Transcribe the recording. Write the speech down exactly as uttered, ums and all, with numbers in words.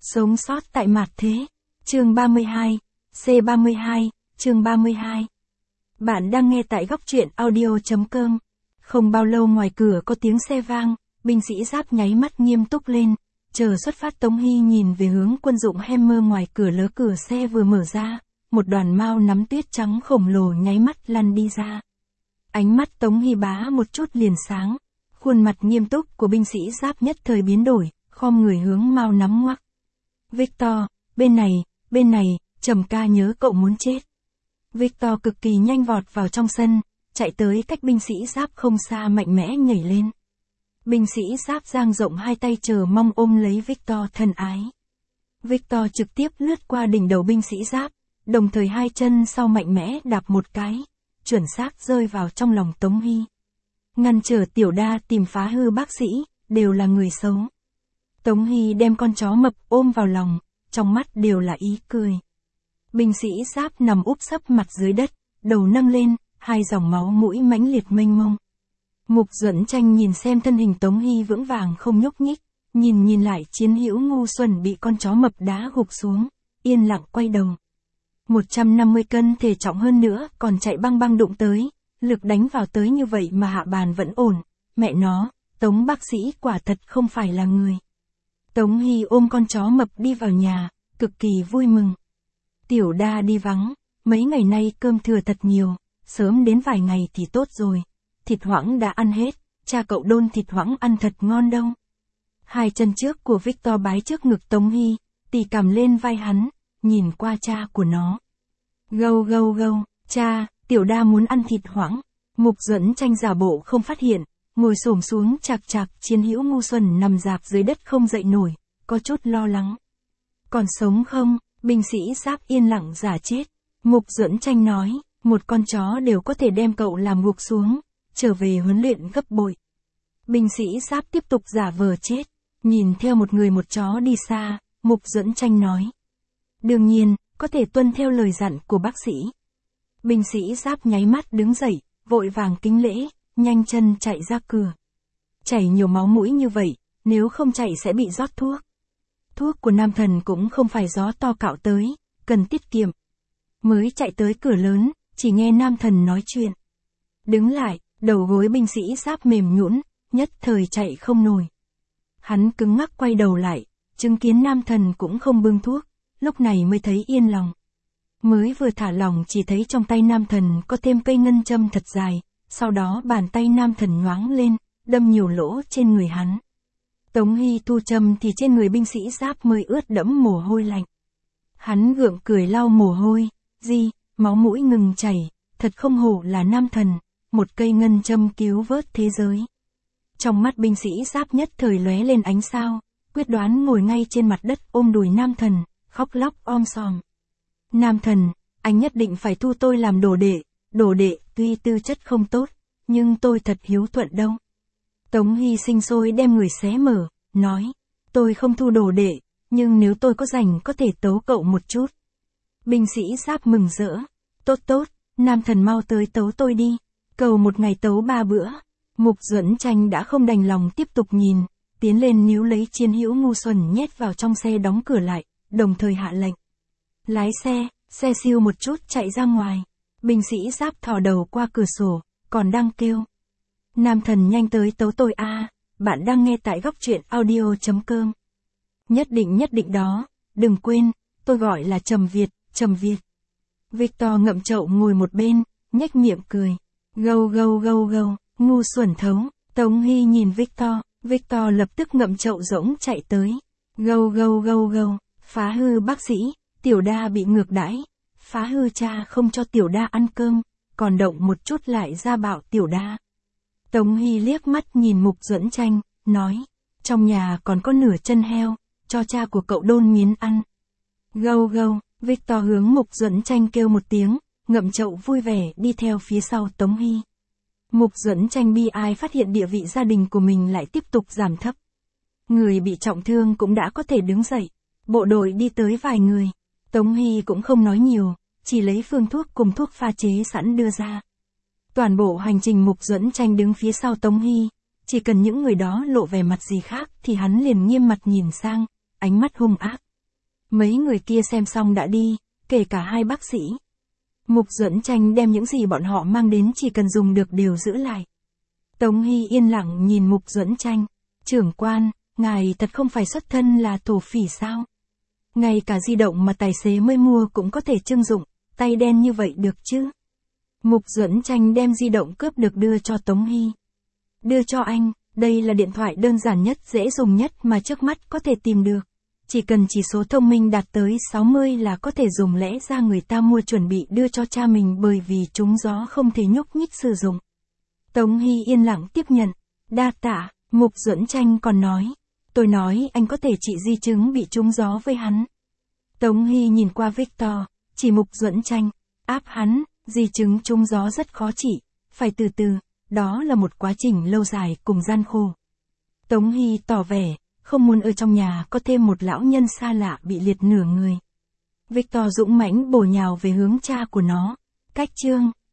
Sống sót tại mạt thế. Chương ba mươi hai. C ba mươi hai, chương ba mươi hai. Bạn đang nghe tại góc truyện audio chấm com. Không bao lâu ngoài cửa có tiếng xe vang, binh sĩ Giáp nháy mắt nghiêm túc lên, chờ xuất phát. Tống Hy nhìn về hướng quân dụng Hammer ngoài cửa, lớ cửa xe vừa mở ra, một đoàn mao nắm tuyết trắng khổng lồ nháy mắt lăn đi ra. Ánh mắt Tống Hy bá một chút liền sáng, khuôn mặt nghiêm túc của binh sĩ Giáp nhất thời biến đổi, khom người hướng mao nắm ngoắc. Victor, bên này, bên này, Trầm ca nhớ cậu muốn chết. Victor cực kỳ nhanh vọt vào trong sân, chạy tới cách binh sĩ Giáp không xa, mạnh mẽ nhảy lên. Binh sĩ Giáp dang rộng hai tay chờ mong ôm lấy Victor thân ái. Victor trực tiếp lướt qua đỉnh đầu binh sĩ Giáp, đồng thời hai chân sau mạnh mẽ đạp một cái, chuẩn xác rơi vào trong lòng Tống Hy. Ngăn trở Tiểu Đa tìm phá hư bác sĩ, đều là người xấu. Tống Hy đem con chó mập ôm vào lòng, trong mắt đều là ý cười. Binh sĩ Giáp nằm úp sấp mặt dưới đất, đầu nâng lên, hai dòng máu mũi mãnh liệt mênh mông. Mục Duẫn Tranh nhìn xem thân hình Tống Hy vững vàng không nhúc nhích, nhìn nhìn lại chiến hữu ngu xuẩn bị con chó mập đá gục xuống, yên lặng quay đầu. một trăm năm mươi cân thể trọng hơn nữa, còn chạy băng băng đụng tới, lực đánh vào tới như vậy mà hạ bàn vẫn ổn, mẹ nó, Tống bác sĩ quả thật không phải là người. Tống Hy ôm con chó mập đi vào nhà, cực kỳ vui mừng. Tiểu Đa đi vắng, mấy ngày nay cơm thừa thật nhiều, sớm đến vài ngày thì tốt rồi. Thịt hoãng đã ăn hết, cha cậu đôn thịt hoãng ăn thật ngon đâu. Hai chân trước của Victor bái trước ngực Tống Hy, tì cằm lên vai hắn, nhìn qua cha của nó. Gâu gâu gâu, cha, Tiểu Đa muốn ăn thịt hoãng. Mục Duẫn Tranh giả bộ không phát hiện, ngồi xổm xuống chạc chạc chiến hữu ngu xuẩn nằm rạp dưới đất không dậy nổi, có chút lo lắng. Còn sống không? Binh sĩ Giáp yên lặng giả chết. Mục Duẫn Tranh nói, một con chó đều có thể đem cậu làm gục xuống, trở về huấn luyện gấp bội. Binh sĩ Giáp tiếp tục giả vờ chết, nhìn theo một người một chó đi xa, Mục Duẫn Tranh nói. Đương nhiên, có thể tuân theo lời dặn của bác sĩ. Binh sĩ Giáp nháy mắt đứng dậy, vội vàng kính lễ, nhanh chân chạy ra cửa. Chảy nhiều máu mũi như vậy, nếu không chạy sẽ bị rót thuốc. Thuốc của Nam Thần cũng không phải gió to cạo tới, cần tiết kiệm. Mới chạy tới cửa lớn, chỉ nghe Nam Thần nói chuyện. Đứng lại, đầu gối binh sĩ Giáp mềm nhũn, nhất thời chạy không nổi. Hắn cứng ngắc quay đầu lại, chứng kiến Nam Thần cũng không bưng thuốc, lúc này mới thấy yên lòng. Mới vừa thả lòng chỉ thấy trong tay Nam Thần có thêm cây ngân châm thật dài, sau đó bàn tay Nam Thần nhoáng lên, đâm nhiều lỗ trên người hắn. Tống Hy thu châm thì trên người binh sĩ Giáp mới ướt đẫm mồ hôi lạnh. Hắn gượng cười lau mồ hôi, gì, máu mũi ngừng chảy, thật không hổ là Nam Thần, một cây ngân châm cứu vớt thế giới. Trong mắt binh sĩ Giáp nhất thời lóe lên ánh sao, quyết đoán ngồi ngay trên mặt đất ôm đùi Nam Thần, khóc lóc om sòm. Nam Thần, anh nhất định phải thu tôi làm đồ đệ, đồ đệ tuy tư chất không tốt, nhưng tôi thật hiếu thuận đâu. Tống Hy sinh sôi đem người xé mở, nói, tôi không thu đồ đệ, nhưng nếu tôi có rảnh có thể tấu cậu một chút. Binh sĩ Giáp mừng rỡ, tốt tốt, Nam Thần mau tới tấu tôi đi, cầu một ngày tấu ba bữa. Mục Duẫn Tranh đã không đành lòng tiếp tục nhìn, tiến lên níu lấy chiến hữu ngu xuẩn nhét vào trong xe đóng cửa lại, đồng thời hạ lệnh. Lái xe, xe siêu một chút chạy ra ngoài. Binh sĩ Giáp thò đầu qua cửa sổ, còn đang kêu. Nam Thần nhanh tới tấu tôi a, à, bạn đang nghe tại góc truyện audio chấm com. Nhất định nhất định đó, đừng quên, tôi gọi là Trầm Việt, Trầm Việt. Victor ngậm chậu ngồi một bên, nhếch miệng cười. Gâu gâu gâu gâu, ngu xuẩn thấu. Tống Hy nhìn Victor, Victor lập tức ngậm chậu rỗng chạy tới. Gâu gâu gâu gâu, phá hư bác sĩ, Tiểu Đa bị ngược đãi. Phá hư cha không cho Tiểu Đa ăn cơm, còn động một chút lại ra bạo Tiểu Đa. Tống Hy liếc mắt nhìn Mục Duẫn Tranh, nói, trong nhà còn có nửa chân heo, cho cha của cậu đôn miến ăn. Gâu gâu, Victor hướng Mục Duẫn Tranh kêu một tiếng, ngậm chậu vui vẻ đi theo phía sau Tống Hy. Mục Duẫn Tranh bi ai phát hiện địa vị gia đình của mình lại tiếp tục giảm thấp. Người bị trọng thương cũng đã có thể đứng dậy, bộ đội đi tới vài người. Tống Hy cũng không nói nhiều, chỉ lấy phương thuốc cùng thuốc pha chế sẵn đưa ra. Toàn bộ hành trình Mục Duẫn Tranh đứng phía sau Tống Hy, chỉ cần những người đó lộ vẻ mặt gì khác thì hắn liền nghiêm mặt nhìn sang, ánh mắt hung ác, Mấy người kia xem xong đã đi, kể cả hai bác sĩ. Mục Duẫn Tranh đem những gì bọn họ mang đến chỉ cần dùng được đều giữ lại. Tống Hy yên lặng nhìn Mục Duẫn Tranh. Trưởng quan, ngài thật không phải xuất thân là thổ phỉ sao? Ngay cả di động mà tài xế mới mua cũng có thể trưng dụng, tay đen như vậy được chứ? Mục Duẫn Tranh đem di động cướp được đưa cho Tống Hy. Đưa cho anh, đây là điện thoại đơn giản nhất, dễ dùng nhất mà trước mắt có thể tìm được. Chỉ cần chỉ số thông minh đạt tới sáu mươi là có thể dùng, lẽ ra người ta mua chuẩn bị đưa cho cha mình bởi vì trúng gió không thể nhúc nhích sử dụng. Tống Hy yên lặng tiếp nhận. Đa tạ, Mục Duẫn Tranh còn nói. Tôi nói anh có thể trị di chứng bị trúng gió với hắn. Tống Hy nhìn qua Victor, chỉ Mục Duẫn Tranh. Áp hắn, di chứng trúng gió rất khó trị, phải từ từ, đó là một quá trình lâu dài cùng gian khổ. Tống Hy tỏ vẻ, không muốn ở trong nhà có thêm một lão nhân xa lạ bị liệt nửa người. Victor dũng mãnh bổ nhào về hướng cha của nó. Cách chương